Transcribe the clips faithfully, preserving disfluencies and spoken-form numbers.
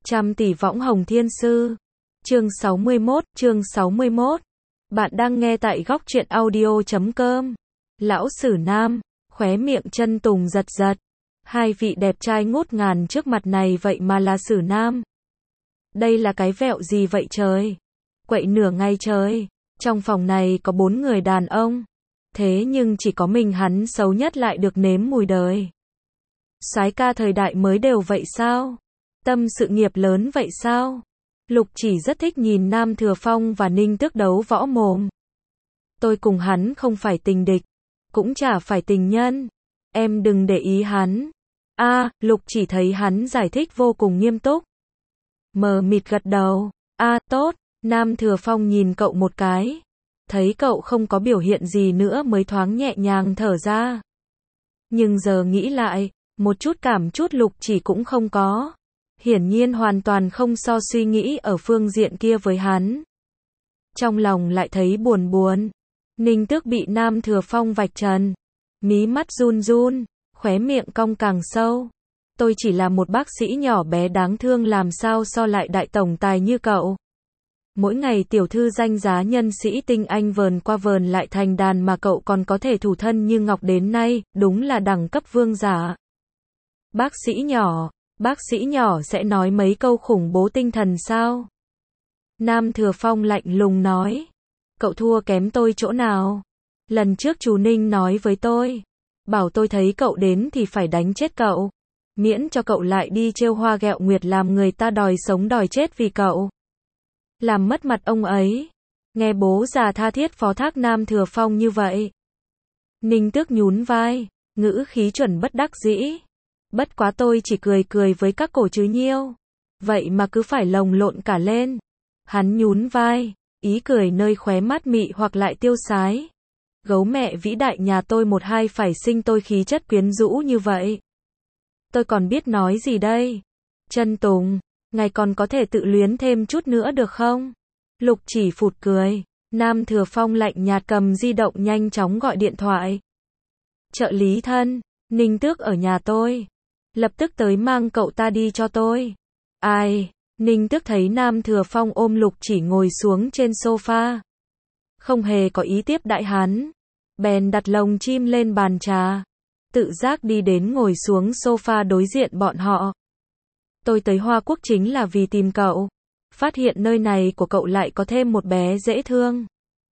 Trăm tỷ võng hồng thiên sư. Chương sáu mươi mốt, chương sáu mươi mốt. Bạn đang nghe tại góc truyện audio chấm com. Lão Sử Nam, khóe miệng Chân Tùng giật giật. Hai vị đẹp trai ngút ngàn trước mặt này vậy mà là Sử Nam. Đây là cái vẹo gì vậy trời? Quậy nửa ngày trời. Trong phòng này có bốn người đàn ông. Thế nhưng chỉ có mình hắn xấu nhất lại được nếm mùi đời. Soái ca thời đại mới đều vậy sao? Tâm sự nghiệp lớn vậy sao? Lục Chỉ rất thích nhìn Nam Thừa Phong và Ninh Tước đấu võ mồm. Tôi cùng hắn không phải tình địch, cũng chả phải tình nhân. Em đừng để ý hắn. A, à, Lục Chỉ thấy hắn giải thích vô cùng nghiêm túc. Mờ mịt gật đầu. A, à, tốt. Nam Thừa Phong nhìn cậu một cái. Thấy cậu không có biểu hiện gì nữa mới thoáng nhẹ nhàng thở ra. Nhưng giờ nghĩ lại, một chút cảm chút Lục Chỉ cũng không có. Hiển nhiên hoàn toàn không so suy nghĩ ở phương diện kia với hắn. Trong lòng lại thấy buồn buồn. Ninh Tước bị Nam Thừa Phong vạch trần. Mí mắt run run, khóe miệng cong càng sâu. Tôi chỉ là một bác sĩ nhỏ bé đáng thương làm sao so lại đại tổng tài như cậu. Mỗi ngày tiểu thư danh giá nhân sĩ tinh anh vờn qua vờn lại thành đàn mà cậu còn có thể thủ thân như ngọc đến nay, đúng là đẳng cấp vương giả. Bác sĩ nhỏ, bác sĩ nhỏ sẽ nói mấy câu khủng bố tinh thần sao? Nam Thừa Phong lạnh lùng nói. Cậu thua kém tôi chỗ nào? Lần trước chú Ninh nói với tôi, bảo tôi thấy cậu đến thì phải đánh chết cậu. Miễn cho cậu lại đi trêu hoa ghẹo nguyệt làm người ta đòi sống đòi chết vì cậu. Làm mất mặt ông ấy. Nghe bố già tha thiết phó thác Nam Thừa Phong như vậy. Ninh Tước nhún vai, ngữ khí chuẩn bất đắc dĩ. Bất quá tôi chỉ cười cười với các cổ chứ nhiêu. Vậy mà cứ phải lồng lộn cả lên. Hắn nhún vai, ý cười nơi khóe mắt mị hoặc lại tiêu sái. Gấu mẹ vĩ đại nhà tôi một hai phải sinh tôi khí chất quyến rũ như vậy. Tôi còn biết nói gì đây? Chân Tùng, ngài còn có thể tự luyến thêm chút nữa được không? Lục Chỉ phụt cười. Nam Thừa Phong lạnh nhạt cầm di động nhanh chóng gọi điện thoại. Trợ lý thân, Ninh Tước ở nhà tôi. Lập tức tới mang cậu ta đi cho tôi. Ai? Ninh Tước thấy Nam Thừa Phong ôm Lục Chỉ ngồi xuống trên sofa. Không hề có ý tiếp đại hắn. Bèn đặt lồng chim lên bàn trà. Tự giác đi đến ngồi xuống sofa đối diện bọn họ. Tôi tới Hoa Quốc chính là vì tìm cậu. Phát hiện nơi này của cậu lại có thêm một bé dễ thương.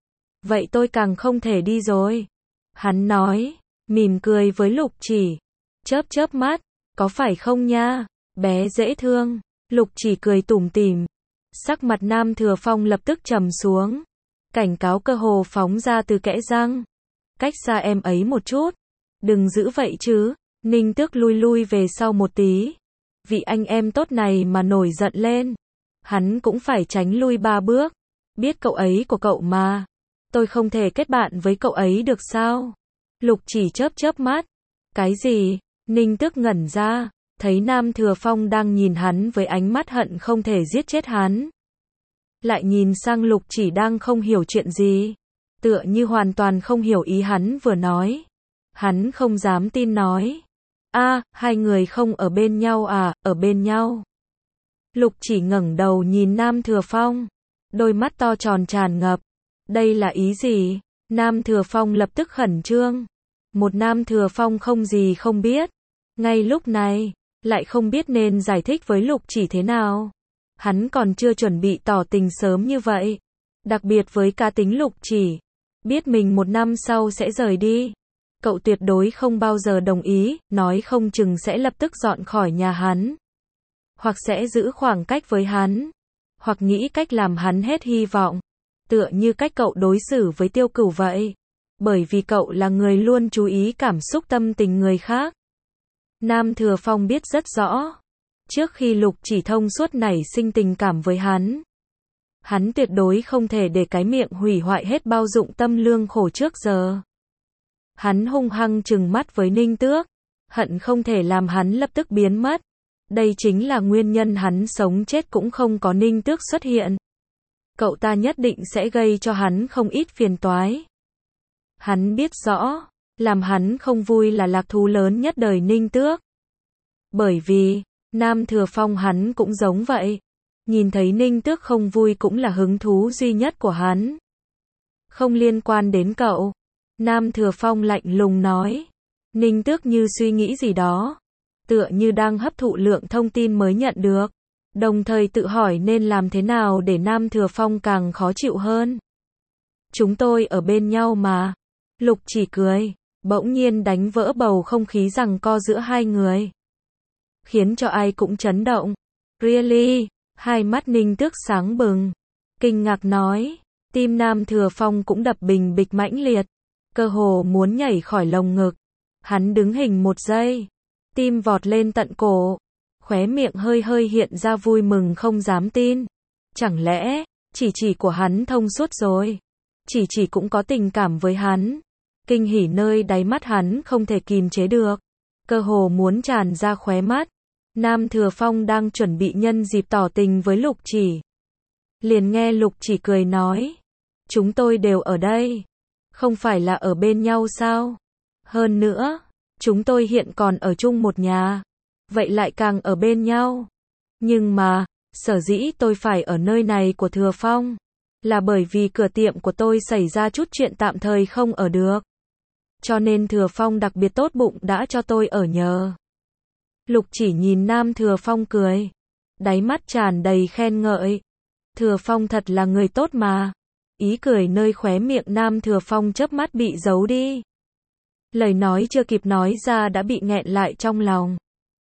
Vậy tôi càng không thể đi rồi. Hắn nói, mỉm cười với Lục Chỉ. Chớp chớp mắt, có phải không nha? Bé dễ thương. Lục Chỉ cười tủm tỉm. Sắc mặt Nam Thừa Phong lập tức trầm xuống. Cảnh cáo cơ hồ phóng ra từ kẽ răng. Cách xa em ấy một chút. Đừng giữ vậy chứ. Ninh Tước lui lui về sau một tí. Vị anh em tốt này mà nổi giận lên. Hắn cũng phải tránh lui ba bước. Biết cậu ấy của cậu mà. Tôi không thể kết bạn với cậu ấy được sao? Lục Chỉ chớp chớp mắt. Cái gì? Ninh Tước ngẩn ra. Thấy Nam Thừa Phong đang nhìn hắn với ánh mắt hận không thể giết chết hắn. Lại nhìn sang Lục Chỉ đang không hiểu chuyện gì. Tựa như hoàn toàn không hiểu ý hắn vừa nói. Hắn không dám tin nói. A, à, hai người không ở bên nhau à, ở bên nhau. Lục Chỉ ngẩng đầu nhìn Nam Thừa Phong. Đôi mắt to tròn tràn ngập. Đây là ý gì? Nam Thừa Phong lập tức khẩn trương. Một Nam Thừa Phong không gì không biết. Ngay lúc này, lại không biết nên giải thích với Lục Chỉ thế nào. Hắn còn chưa chuẩn bị tỏ tình sớm như vậy. Đặc biệt với cá tính Lục Chỉ. Biết mình một năm sau sẽ rời đi. Cậu tuyệt đối không bao giờ đồng ý, nói không chừng sẽ lập tức dọn khỏi nhà hắn. Hoặc sẽ giữ khoảng cách với hắn. Hoặc nghĩ cách làm hắn hết hy vọng. Tựa như cách cậu đối xử với Tiêu Cửu vậy. Bởi vì cậu là người luôn chú ý cảm xúc tâm tình người khác. Nam Thừa Phong biết rất rõ. Trước khi Lục Chỉ thông suốt nảy sinh tình cảm với hắn. Hắn tuyệt đối không thể để cái miệng hủy hoại hết bao dụng tâm lương khổ trước giờ. Hắn hung hăng trừng mắt với Ninh Tước. Hận không thể làm hắn lập tức biến mất. Đây chính là nguyên nhân hắn sống chết cũng không có Ninh Tước xuất hiện. Cậu ta nhất định sẽ gây cho hắn không ít phiền toái. Hắn biết rõ, làm hắn không vui là lạc thú lớn nhất đời Ninh Tước. Bởi vì, Nam Thừa Phong hắn cũng giống vậy. Nhìn thấy Ninh Tước không vui cũng là hứng thú duy nhất của hắn. Không liên quan đến cậu. Nam Thừa Phong lạnh lùng nói. Ninh Tước như suy nghĩ gì đó. Tựa như đang hấp thụ lượng thông tin mới nhận được. Đồng thời tự hỏi nên làm thế nào để Nam Thừa Phong càng khó chịu hơn. Chúng tôi ở bên nhau mà. Lục Chỉ cười. Bỗng nhiên đánh vỡ bầu không khí giằng co giữa hai người. Khiến cho ai cũng chấn động. Really? Hai mắt Ninh Tước sáng bừng. Kinh ngạc nói. Tim Nam Thừa Phong cũng đập bình bịch mãnh liệt. Cơ hồ muốn nhảy khỏi lồng ngực. Hắn đứng hình một giây. Tim vọt lên tận cổ. Khóe miệng hơi hơi hiện ra vui mừng không dám tin. Chẳng lẽ, chỉ chỉ của hắn thông suốt rồi. Chỉ chỉ cũng có tình cảm với hắn. Kinh hỉ nơi đáy mắt hắn không thể kìm chế được. Cơ hồ muốn tràn ra khóe mắt. Nam Thừa Phong đang chuẩn bị nhân dịp tỏ tình với Lục Chỉ. Liền nghe Lục Chỉ cười nói. Chúng tôi đều ở đây. Không phải là ở bên nhau sao? Hơn nữa, chúng tôi hiện còn ở chung một nhà. Vậy lại càng ở bên nhau. Nhưng mà, sở dĩ tôi phải ở nơi này của Thừa Phong. Là bởi vì cửa tiệm của tôi xảy ra chút chuyện tạm thời không ở được. Cho nên Thừa Phong đặc biệt tốt bụng đã cho tôi ở nhờ. Lục Chỉ nhìn Nam Thừa Phong cười. Đáy mắt tràn đầy khen ngợi. Thừa Phong thật là người tốt mà. Ý cười nơi khóe miệng Nam Thừa Phong chớp mắt bị giấu đi. Lời nói chưa kịp nói ra đã bị nghẹn lại trong lòng.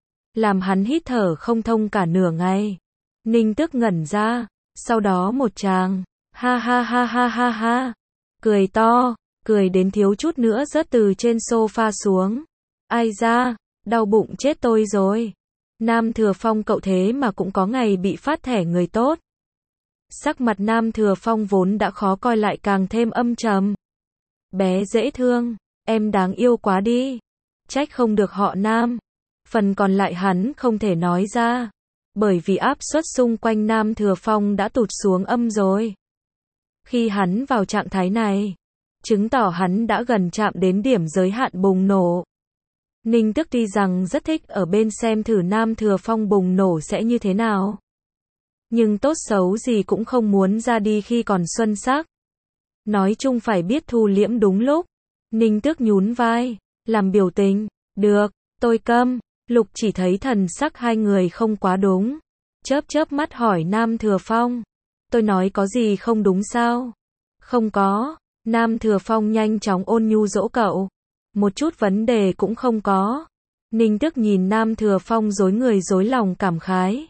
Làm hắn hít thở không thông cả nửa ngày. Ninh Tước ngẩn ra. Sau đó một tràng. Ha ha ha ha ha ha. Cười to. Cười đến thiếu chút nữa rớt từ trên sofa xuống. Ai da, đau bụng chết tôi rồi. Nam Thừa Phong cậu thế mà cũng có ngày bị phát thẻ người tốt. Sắc mặt Nam Thừa Phong vốn đã khó coi lại càng thêm âm trầm. Bé dễ thương, em đáng yêu quá đi. Trách không được họ Nam. Phần còn lại hắn không thể nói ra. Bởi vì áp suất xung quanh Nam Thừa Phong đã tụt xuống âm rồi. Khi hắn vào trạng thái này, chứng tỏ hắn đã gần chạm đến điểm giới hạn bùng nổ. Ninh Tước tuy rằng rất thích ở bên xem thử Nam Thừa Phong bùng nổ sẽ như thế nào. Nhưng tốt xấu gì cũng không muốn ra đi khi còn xuân sắc. Nói chung phải biết thu liễm đúng lúc. Ninh Tước nhún vai, làm biểu tình. Được, tôi câm. Lục Chỉ thấy thần sắc hai người không quá đúng. Chớp chớp mắt hỏi Nam Thừa Phong. Tôi nói có gì không đúng sao? Không có. Nam Thừa Phong nhanh chóng ôn nhu dỗ cậu. Một chút vấn đề cũng không có. Ninh Tước nhìn Nam Thừa Phong rối người rối lòng cảm khái.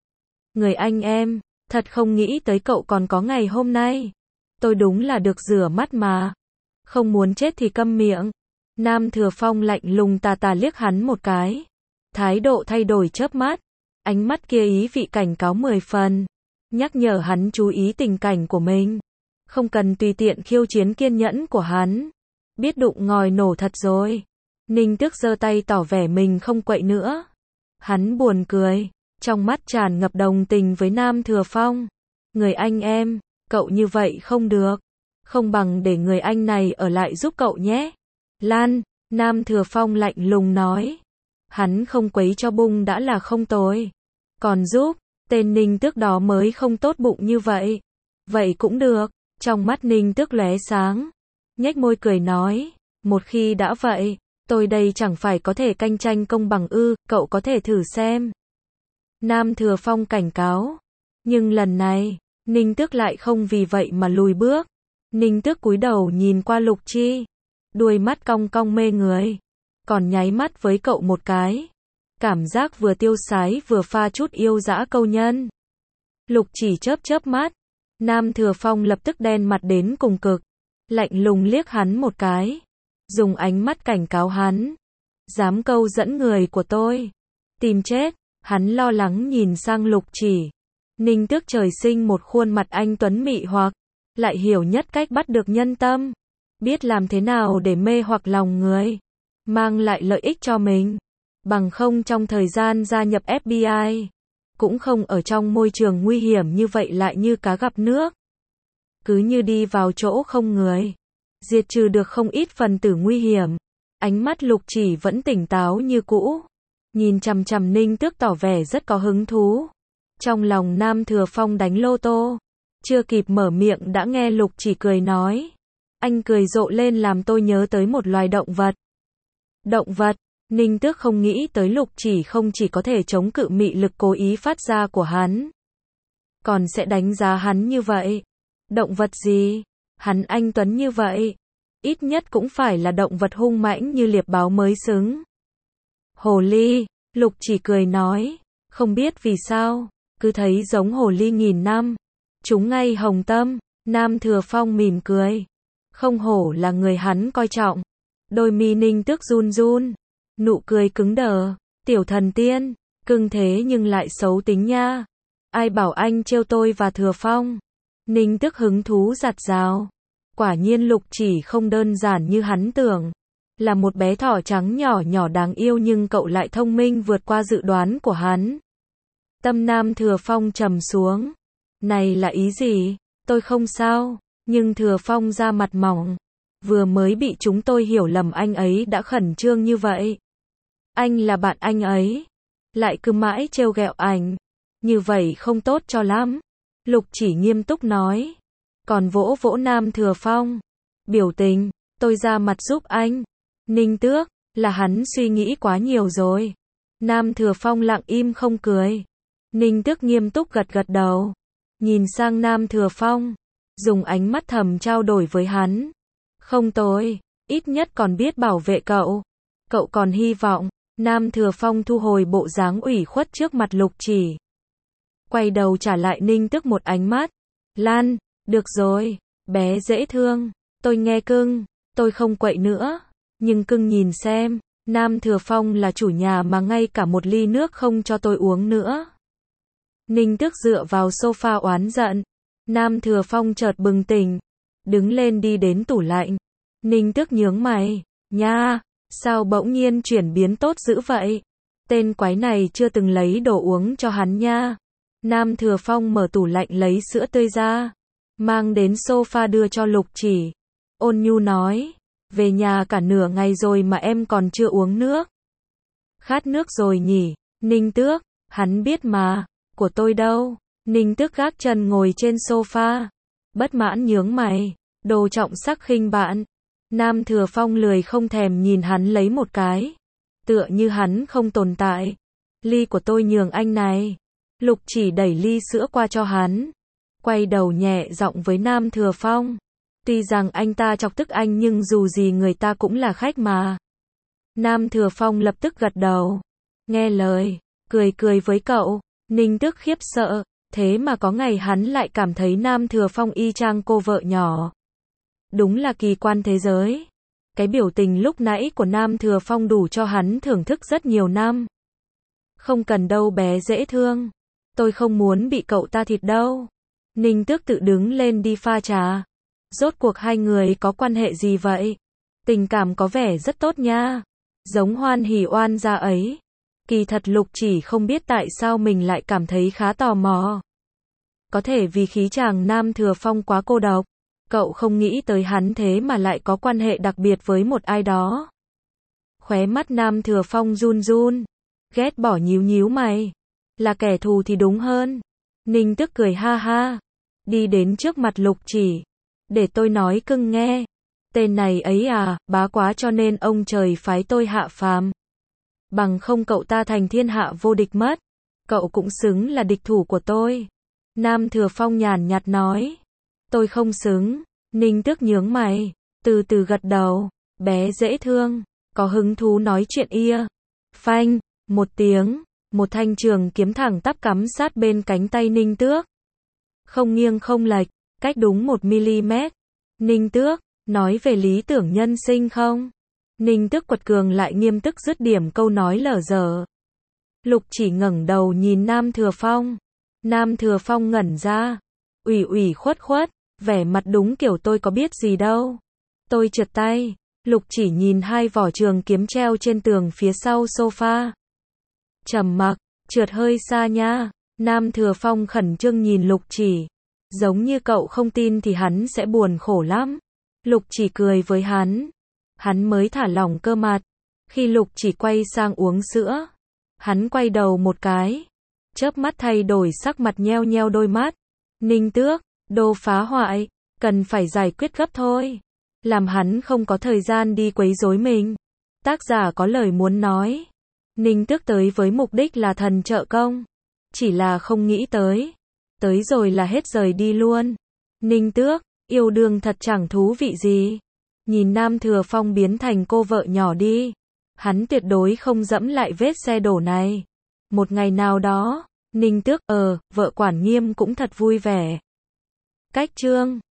Người anh em, thật không nghĩ tới cậu còn có ngày hôm nay. Tôi đúng là được rửa mắt mà. Không muốn chết thì câm miệng. Nam Thừa Phong lạnh lùng tà tà liếc hắn một cái. Thái độ thay đổi chớp mắt. Ánh mắt kia ý vị cảnh cáo mười phần. Nhắc nhở hắn chú ý tình cảnh của mình. Không cần tùy tiện khiêu chiến kiên nhẫn của hắn. Biết đụng ngòi nổ thật rồi. Ninh Tước giơ tay tỏ vẻ mình không quậy nữa. Hắn buồn cười. Trong mắt tràn ngập đồng tình với Nam Thừa Phong. Người anh em, cậu như vậy không được. Không bằng để người anh này ở lại giúp cậu nhé. Lan, Nam Thừa Phong lạnh lùng nói. Hắn không quấy cho bung đã là không tồi. Còn giúp, tên Ninh Tước đó mới không tốt bụng như vậy. Vậy cũng được. Trong mắt Ninh Tước lóe sáng. Nhếch môi cười nói. Một khi đã vậy, tôi đây chẳng phải có thể cạnh tranh công bằng ư, cậu có thể thử xem. Nam Thừa Phong cảnh cáo. Nhưng lần này, Ninh Tước lại không vì vậy mà lùi bước. Ninh Tước cúi đầu nhìn qua Lục Chi. Đuôi mắt cong cong mê người. Còn nháy mắt với cậu một cái. Cảm giác vừa tiêu sái vừa pha chút yêu dã câu nhân. Lục Chỉ chớp chớp mắt. Nam Thừa Phong lập tức đen mặt đến cùng cực. Lạnh lùng liếc hắn một cái. Dùng ánh mắt cảnh cáo hắn. Dám câu dẫn người của tôi. Tìm chết. Hắn lo lắng nhìn sang Lục Chỉ. Ninh Tước trời sinh một khuôn mặt anh tuấn mị hoặc. Lại hiểu nhất cách bắt được nhân tâm. Biết làm thế nào để mê hoặc lòng người. Mang lại lợi ích cho mình. Bằng không trong thời gian gia nhập ép bê i. Cũng không ở trong môi trường nguy hiểm như vậy lại như cá gặp nước. Cứ như đi vào chỗ không người. Diệt trừ được không ít phần tử nguy hiểm. Ánh mắt Lục Chỉ vẫn tỉnh táo như cũ. nhìn chằm chằm Ninh Tước tỏ vẻ rất có hứng thú. Trong lòng Nam Thừa Phong đánh lô tô, chưa kịp mở miệng đã nghe Lục Chỉ cười nói. Anh cười rộ lên làm tôi nhớ tới một loài động vật. Động vật, Ninh Tước không nghĩ tới Lục Chỉ không chỉ có thể chống cự mị lực cố ý phát ra của hắn, còn sẽ đánh giá hắn như vậy. Động vật gì? Hắn anh tuấn như vậy, ít nhất cũng phải là động vật hung mãnh như liệp báo mới xứng. Hồ ly, Lục Chỉ cười nói, không biết vì sao, cứ thấy giống hồ ly nghìn năm. Chúng ngay hồng tâm, Nam Thừa Phong mỉm cười. Không hổ là người hắn coi trọng. Đôi mi Ninh Tước run run, nụ cười cứng đờ. Tiểu thần tiên, cưng thế nhưng lại xấu tính nha. Ai bảo anh trêu tôi và Thừa Phong? Ninh Tước hứng thú giặt rào. Quả nhiên Lục Chỉ không đơn giản như hắn tưởng. Là một bé thỏ trắng nhỏ nhỏ đáng yêu nhưng cậu lại thông minh vượt qua dự đoán của hắn. Tâm Nam Thừa Phong trầm xuống. Này là ý gì? Tôi không sao. Nhưng Thừa Phong ra mặt mỏng. Vừa mới bị chúng tôi hiểu lầm anh ấy đã khẩn trương như vậy. Anh là bạn anh ấy. Lại cứ mãi trêu ghẹo anh. Như vậy không tốt cho lắm. Lục Chỉ nghiêm túc nói. Còn vỗ vỗ Nam Thừa Phong. Biểu tình, tôi ra mặt giúp anh. Ninh Tước, là hắn suy nghĩ quá nhiều rồi. Nam Thừa Phong lặng im không cười. Ninh Tước nghiêm túc gật gật đầu. Nhìn sang Nam Thừa Phong. Dùng ánh mắt thầm trao đổi với hắn. Không tôi, ít nhất còn biết bảo vệ cậu. Cậu còn hy vọng. Nam Thừa Phong thu hồi bộ dáng ủy khuất trước mặt Lục Chỉ. Quay đầu trả lại Ninh Tước một ánh mắt. Lan, được rồi, bé dễ thương. Tôi nghe cưng, tôi không quậy nữa. Nhưng cưng nhìn xem, Nam Thừa Phong là chủ nhà mà ngay cả một ly nước không cho tôi uống nữa. Ninh Tước dựa vào sofa oán giận. Nam Thừa Phong chợt bừng tỉnh, đứng lên đi đến tủ lạnh. Ninh Tước nhướng mày, nha, sao bỗng nhiên chuyển biến tốt dữ vậy? Tên quái này chưa từng lấy đồ uống cho hắn nha. Nam Thừa Phong mở tủ lạnh lấy sữa tươi ra, mang đến sofa đưa cho Lục Chỉ. Ôn nhu nói, về nhà cả nửa ngày rồi mà em còn chưa uống nước. Khát nước rồi nhỉ? Ninh Tước, hắn biết mà, của tôi đâu? Ninh Tước gác chân ngồi trên sofa, bất mãn nhướng mày, đồ trọng sắc khinh bạn. Nam Thừa Phong lười không thèm nhìn hắn lấy một cái, tựa như hắn không tồn tại. Ly của tôi nhường anh này. Lục Chỉ đẩy ly sữa qua cho hắn, quay đầu nhẹ giọng với Nam Thừa Phong. Tuy rằng anh ta chọc tức anh nhưng dù gì người ta cũng là khách mà. Nam Thừa Phong lập tức gật đầu, nghe lời, cười cười với cậu. Ninh Tước khiếp sợ, thế mà có ngày hắn lại cảm thấy Nam Thừa Phong y chang cô vợ nhỏ. Đúng là kỳ quan thế giới. Cái biểu tình lúc nãy của Nam Thừa Phong đủ cho hắn thưởng thức rất nhiều năm. Không cần đâu bé dễ thương. Tôi không muốn bị cậu ta thịt đâu. Ninh Tước tự đứng lên đi pha trà. Rốt cuộc hai người có quan hệ gì vậy? Tình cảm có vẻ rất tốt nha. Giống Hoan Hỉ oan gia ấy. Kỳ thật Lục Chỉ không biết tại sao mình lại cảm thấy khá tò mò. Có thể vì khí chàng Nam Thừa Phong quá cô độc. Cậu không nghĩ tới hắn thế mà lại có quan hệ đặc biệt với một ai đó. Khóe mắt Nam Thừa Phong run run. Ghét bỏ nhíu nhíu mày. Là kẻ thù thì đúng hơn. Ninh Tước cười ha ha. Đi đến trước mặt Lục Chỉ. Để tôi nói cưng nghe. Tên này ấy à, bá quá cho nên ông trời phái tôi hạ phàm. Bằng không cậu ta thành thiên hạ vô địch mất. Cậu cũng xứng là địch thủ của tôi. Nam Thừa Phong nhàn nhạt nói. Tôi không xứng. Ninh Tước nhướng mày, từ từ gật đầu. Bé dễ thương, có hứng thú nói chuyện ia. Phanh, một tiếng, một thanh trường kiếm thẳng tắp cắm sát bên cánh tay Ninh Tước. Không nghiêng không lệch, cách đúng một mi-li-mét. Ninh Tước, nói về lý tưởng nhân sinh không? Ninh Tước quật cường lại nghiêm túc dứt điểm câu nói lở dở. Lục Chỉ ngẩng đầu nhìn Nam Thừa Phong. Nam Thừa Phong ngẩn ra, ủy ủy khuất khuất, vẻ mặt đúng kiểu tôi có biết gì đâu. Tôi trượt tay. Lục Chỉ nhìn hai vỏ trường kiếm treo trên tường phía sau sofa. Trầm mặc, trượt hơi xa nha. Nam Thừa Phong khẩn trương nhìn Lục Chỉ. Giống như cậu không tin thì hắn sẽ buồn khổ lắm. Lục Chỉ cười với hắn. Hắn mới thả lỏng cơ mặt. Khi Lục Chỉ quay sang uống sữa, Hắn quay đầu một cái, chớp mắt thay đổi sắc mặt nheo nheo đôi mắt. Ninh Tước, đồ phá hoại, cần phải giải quyết gấp thôi. Làm hắn không có thời gian đi quấy rối mình. Tác giả có lời muốn nói. Ninh Tước tới với mục đích là thần trợ công. Chỉ là không nghĩ tới. Tới rồi là hết rời đi luôn. Ninh Tước, yêu đương thật chẳng thú vị gì. Nhìn Nam Thừa Phong biến thành cô vợ nhỏ đi. Hắn tuyệt đối không dẫm lại vết xe đổ này. Một ngày nào đó, Ninh Tước, ờ, vợ quản nghiêm cũng thật vui vẻ. Cách chương